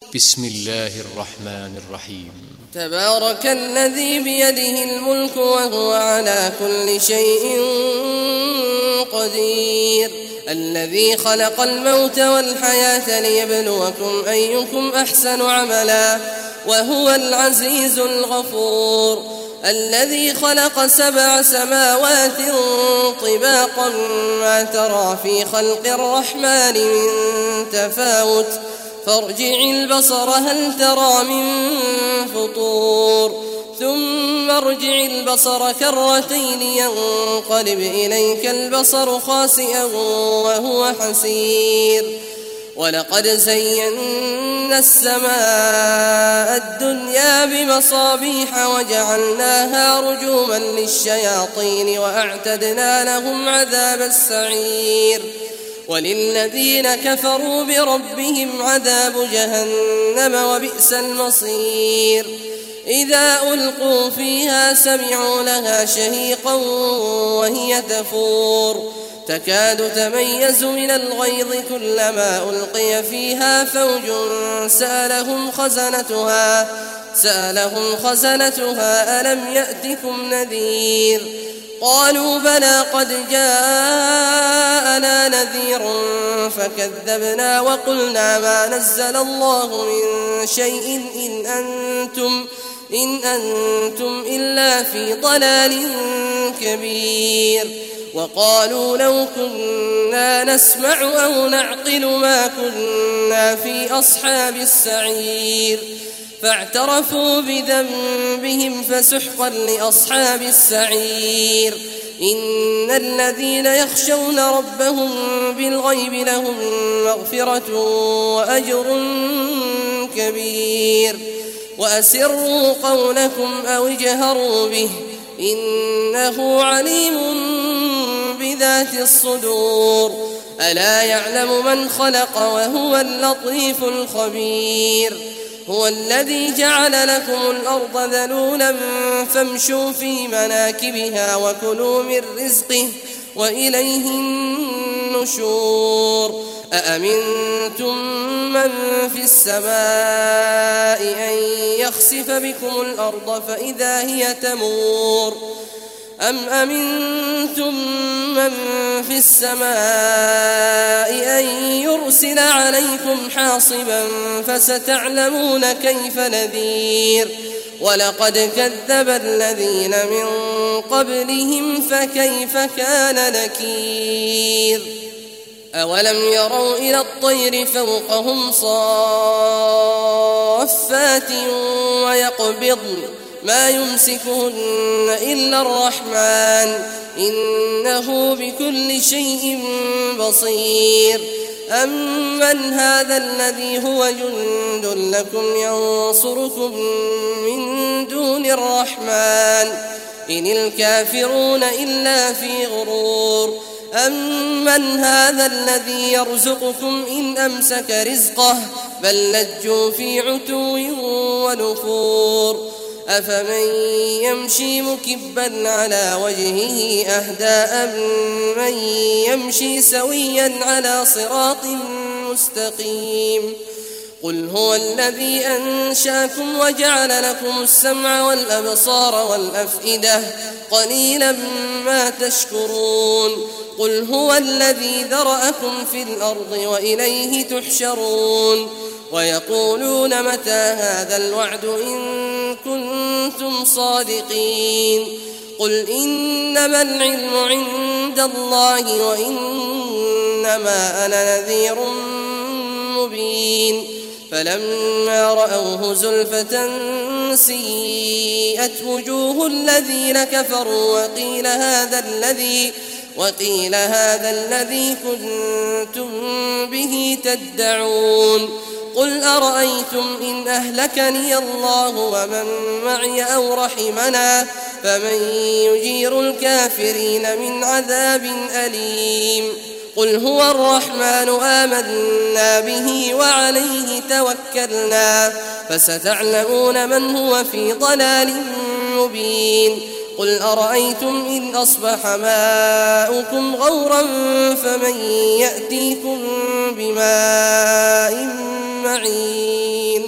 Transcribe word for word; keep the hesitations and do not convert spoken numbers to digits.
بسم الله الرحمن الرحيم. تبارك الذي بيده الملك وهو على كل شيء قدير، الذي خلق الموت والحياة ليبلوكم أيكم أحسن عملا وهو العزيز الغفور، الذي خلق سبع سماوات طباقا ما ترى في خلق الرحمن من تفاوت فارجع البصر هل ترى من فطور ثم ارجع البصر كرتين ينقلب إليك البصر خاسئا وهو حسير. ولقد زينا السماء الدنيا بمصابيح وجعلناها رجوما للشياطين وأعتدنا لهم عذاب السعير. وللذين كفروا بربهم عذاب جهنم وبئس المصير. إذا ألقوا فيها سمعوا لها شهيقا وهي تفور تكاد تميز من الغيظ كلما ألقي فيها فوج سألهم خزنتها سألهم خزنتها ألم يأتكم نذير قالوا بلى قد جاءنا نذير فكذبنا وقلنا ما نزل الله من شيء إن أنتم إن أنتم إلا في ضلال كبير. وقالوا لو كنا نسمع أو نعقل ما كنا في أصحاب السعير فاعترفوا بذنبهم فسحقا لأصحاب السعير. إن الذين يخشون ربهم بالغيب لهم مغفرة وأجر كبير. وأسروا قولكم أو اجهروا به إنه عليم بذات الصدور. ألا يعلم من خلق وهو اللطيف الخبير. هو الذي جعل لكم الأرض ذلولا فامشوا في مناكبها وكلوا من رزقه وإليه النشور. أأمنتم من في السماء أن يخسف بكم الأرض فإذا هي تمور أم أمنتم من في السماء أن يرسل عليكم حاصبا فستعلمون كيف نذير. ولقد كذب الذين من قبلهم فكيف كان نكير. أولم يروا إلى الطير فوقهم صافات ويقبضن ما يمسكهن إلا الرحمن إنه بكل شيء بصير. أمن هذا الذي هو جند لكم ينصركم من دون الرحمن إن الكافرون إلا في غرور. أمن هذا الذي يرزقكم إن أمسك رزقه بل لجوا في عتو ونفور. أفمن يمشي مكبا على وجهه أهدى أمن يمشي سويا على صراط مستقيم. قل هو الذي أنشاكم وجعل لكم السمع والأبصار والأفئدة قليلا ما تشكرون. قل هو الذي ذرأكم في الأرض وإليه تحشرون. ويقولون متى هذا الوعد إن كنتم صادقين. قل إنما العلم عند الله وإنما أنا نذير مبين. فلما رأوه زلفة سيئت وجوه الذين كفروا وقيل هذا الذي وقيل هذا الذي كنتم به تدعون. قل أرأيتم إن أهلكني الله ومن معي أو رحمنا فمن يجير الكافرين من عذاب أليم. قل هو الرحمن آمنا به وعليه توكلنا فستعلمون من هو في ضلال مبين. قل أرأيتم إن أصبح ماؤكم غورا فمن يأتيكم بماء معين.